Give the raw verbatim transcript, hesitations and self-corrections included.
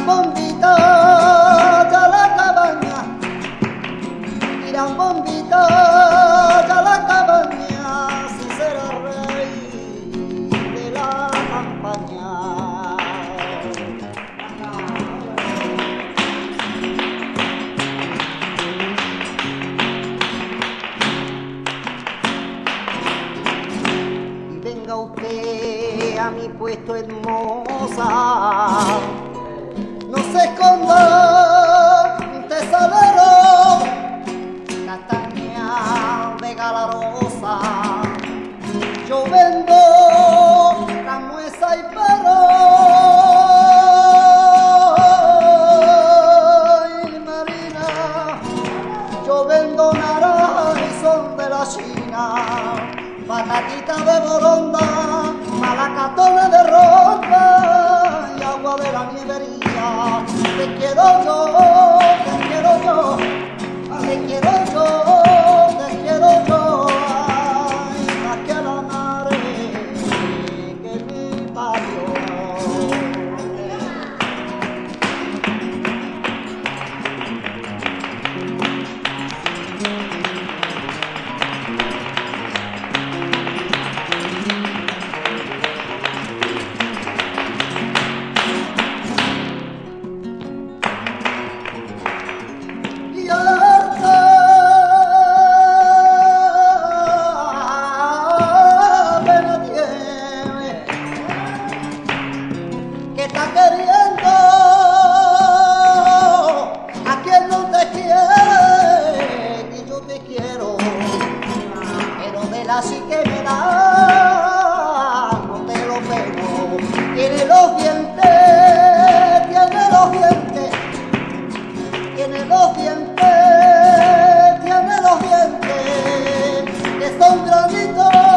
bombita ya la cabaña, tiran bombita ya la cabaña, si será rey de la campaña. Y venga usted a mi puesto hermosa, no se esconda un tesadero, castaña de Galarosa, yo vendo camuesa y perro y marina, yo vendo naranja y son de la China, patatita de boronda, malacatones de ronda y agua de la nievería. Te quiero yo, te quiero yo, te quiero yo, te quiero yo, ay, más que la madre que me parió. Que está queriendo a quien no te quiere, y yo te quiero, pero de la sí que me da no te lo pego. Tiene los dientes, tiene los dientes, tiene los dientes, tiene los dientes que son granitos.